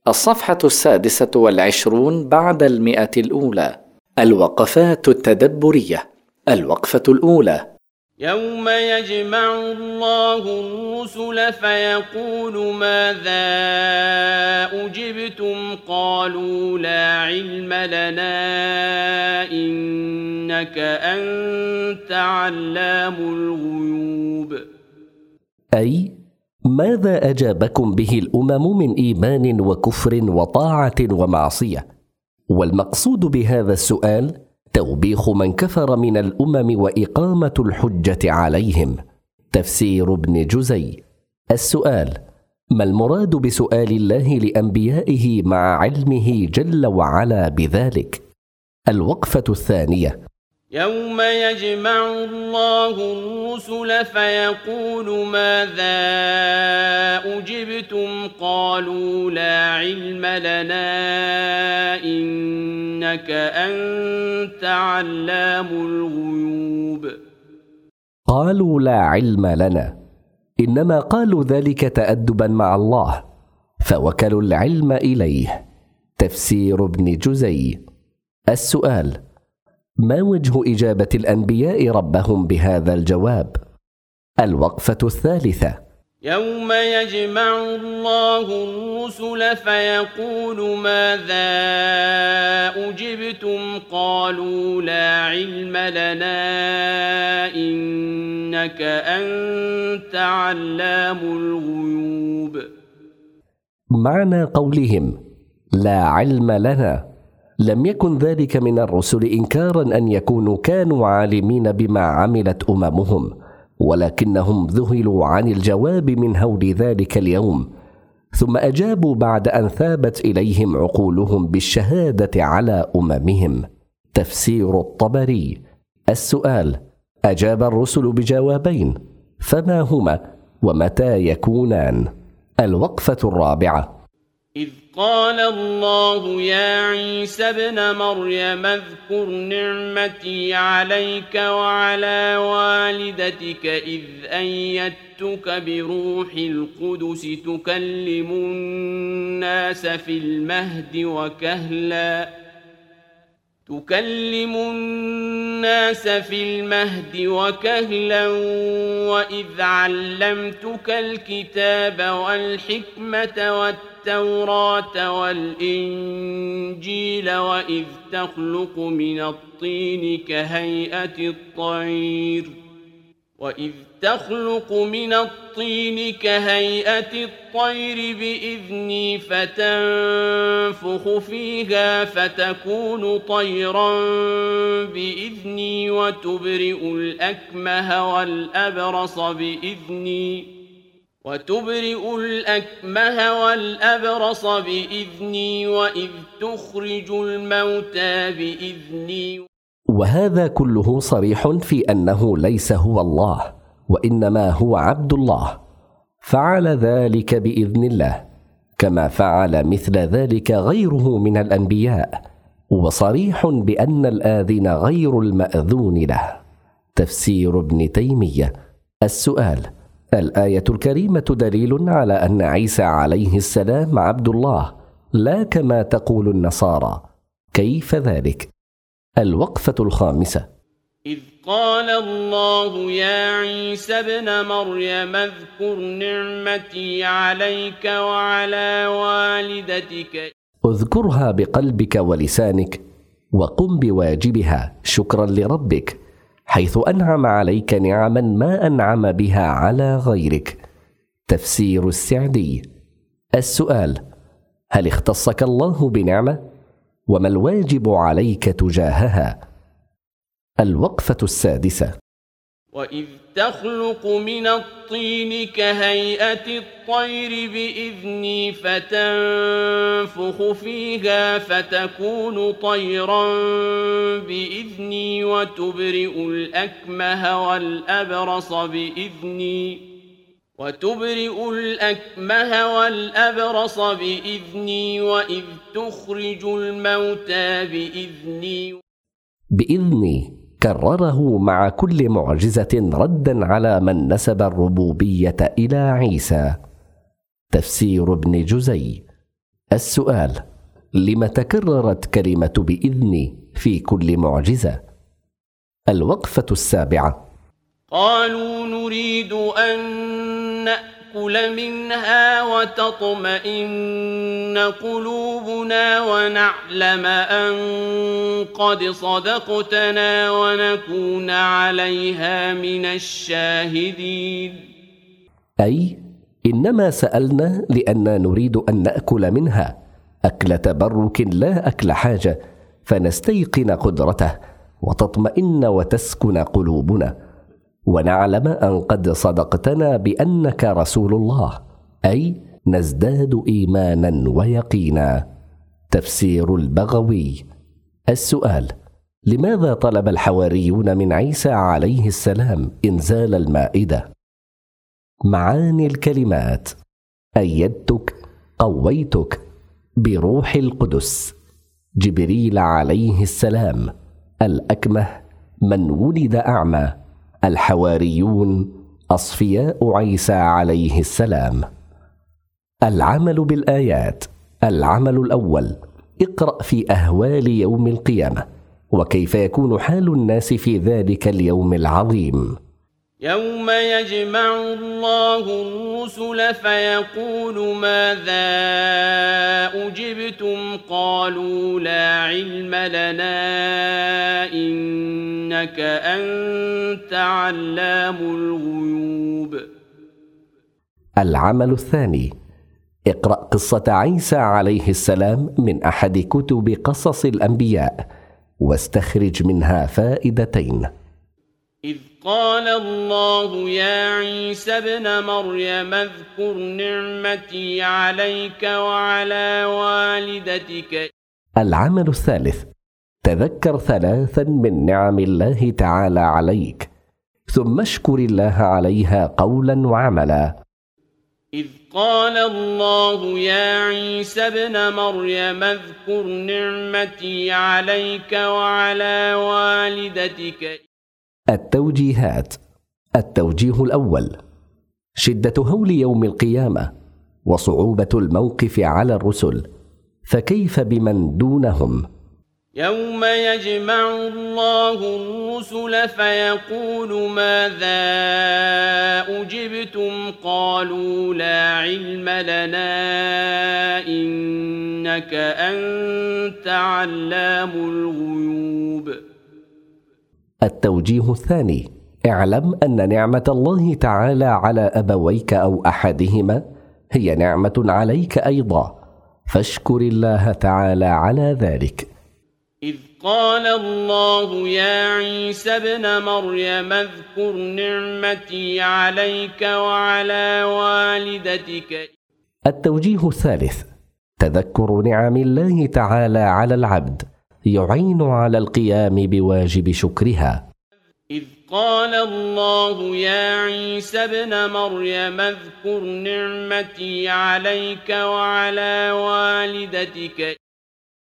الصفحة 26 بعد 100. الوقفات التدبرية. الوقفة الأولى: يوم يجمع الله الرسل فيقول ماذا أجبتم قالوا لا علم لنا إنك أنت علام الغيوب. أي ماذا أجابكم به الأمم من إيمان وكفر وطاعة ومعصية؟ والمقصود بهذا السؤال توبيخ من كفر من الأمم وإقامة الحجة عليهم. تفسير ابن جزي. السؤال: ما المراد بسؤال الله لأنبيائه مع علمه جل وعلا بذلك؟ الوقفة الثانية: يوم يجمع الله الرسل فيقول ماذا أجبتم قالوا لا علم لنا إنك أنت علام الغيوب. قالوا لا علم لنا، إنما قالوا ذلك تأدبا مع الله، فوكلوا العلم إليه. تفسير ابن جزي. السؤال: ما وجه إجابة الأنبياء ربهم بهذا الجواب؟ الوقفة الثالثة: يوم يجمع الله الرسل فيقول ماذا أجبتم قالوا لا علم لنا إنك أنت علام الغيوب. معنى قولهم لا علم لنا لم يكن ذلك من الرسل إنكارا أن يكونوا كانوا عالمين بما عملت أممهم، ولكنهم ذهلوا عن الجواب من هول ذلك اليوم، ثم أجابوا بعد أن ثابت إليهم عقولهم بالشهادة على أممهم. تفسير الطبري. السؤال: أجاب الرسل بجوابين، فما هما ومتى يكونان؟ الوقفة الرابعة: إذ قال الله يا عيسى ابن مريم اذكر نعمتي عليك وعلى والدتك إذ أيدتك بروح القدس تكلم الناس في المهد وكهلا وإذ علمتك الكتاب والحكمة والتوراة والإنجيل وإذ تخلق من الطين كهيئة الطير بإذني فتنفخ فيها فتكون طيرا بإذني وتبرئ الأكمه والأبرص بإذني وإذ تخرج الموتى بإذني. وهذا كله صريح في أنه ليس هو الله، وإنما هو عبد الله، فعل ذلك بإذن الله، كما فعل مثل ذلك غيره من الأنبياء، وصريح بأن الآذن غير المأذون له. تفسير ابن تيمية. السؤال: الآية الكريمة دليل على أن عيسى عليه السلام عبد الله، لا كما تقول النصارى، كيف ذلك؟ الوقفة الخامسة: إذ قال الله يا عيسى ابن مريم اذكر نعمتي عليك وعلى والدتك. اذكرها بقلبك ولسانك، وقم بواجبها شكرا لربك، حيث أنعم عليك نعما ما أنعم بها على غيرك. تفسير السعدي. السؤال: هل اختصك الله بنعمة؟ وما الواجب عليك تجاهها؟ الوقفة السادسة: وإذ تخلق من الطين كهيئة الطير بإذني فتنفخ فيها فتكون طيرا بإذني وتبرئ الأكمه والأبرص بإذني وإذ تخرج الموتى بإذني. بإذني كرره مع كل معجزة ردا على من نسب الربوبية إلى عيسى. تفسير ابن جزي. السؤال: لم تكررت كلمة بإذني في كل معجزة؟ الوقفة السابعة. قالوا نريد أن نأكل منها وتطمئن قلوبنا ونعلم أن قد صدقتنا ونكون عليها من الشاهدين. أي إنما سألنا لأننا نريد أن نأكل منها أكل تبرك لا أكل حاجة، فنستيقن قدرته وتطمئن وتسكن قلوبنا، ونعلم أن قد صدقتنا بأنك رسول الله، أي نزداد إيمانا ويقينا. تفسير البغوي. السؤال: لماذا طلب الحواريون من عيسى عليه السلام إنزال المائدة؟ معاني الكلمات: أيدتك، قويتك، بروح القدس، جبريل عليه السلام، الأكمه، من ولد أعمى، الحواريون، أصفياء عيسى عليه السلام. العمل بالآيات. العمل الأول: اقرأ في أهوال يوم القيامة، وكيف يكون حال الناس في ذلك اليوم العظيم. يوم يجمع الله الرسل فيقول ماذا أجبتم قالوا لا علم لنا إنك أنت علام الغيوب. العمل الثاني: اقرأ قصة عيسى عليه السلام من أحد كتب قصص الأنبياء، واستخرج منها فائدتين. إذ قال الله يا عيسى ابن مريم اذكر نعمتي عليك وعلى والدتك. العمل الثالث: تذكر ثلاثا من نعم الله تعالى عليك، ثم اشكر الله عليها قولا وعملا. إذ قال الله يا عيسى ابن مريم اذكر نعمتي عليك وعلى والدتك. التوجيهات. التوجيه الأول: شدة هول يوم القيامة وصعوبة الموقف على الرسل، فكيف بمن دونهم؟ يوم يجمع الله الرسل فيقول ماذا أجبتم قالوا لا علم لنا إنك أنت علام الغيوب. التوجيه الثاني: اعلم أن نعمة الله تعالى على أبويك أو أحدهما هي نعمة عليك أيضا، فاشكر الله تعالى على ذلك. إذ قال الله يا عيسى ابن مريم اذكر نعمتي عليك وعلى والدتك. التوجيه الثالث: تذكر نعم الله تعالى على العبد يعين على القيام بواجب شكرها. إذ قال الله يا عيسى ابن مريم اذكر نعمتي عليك وعلى والدتك.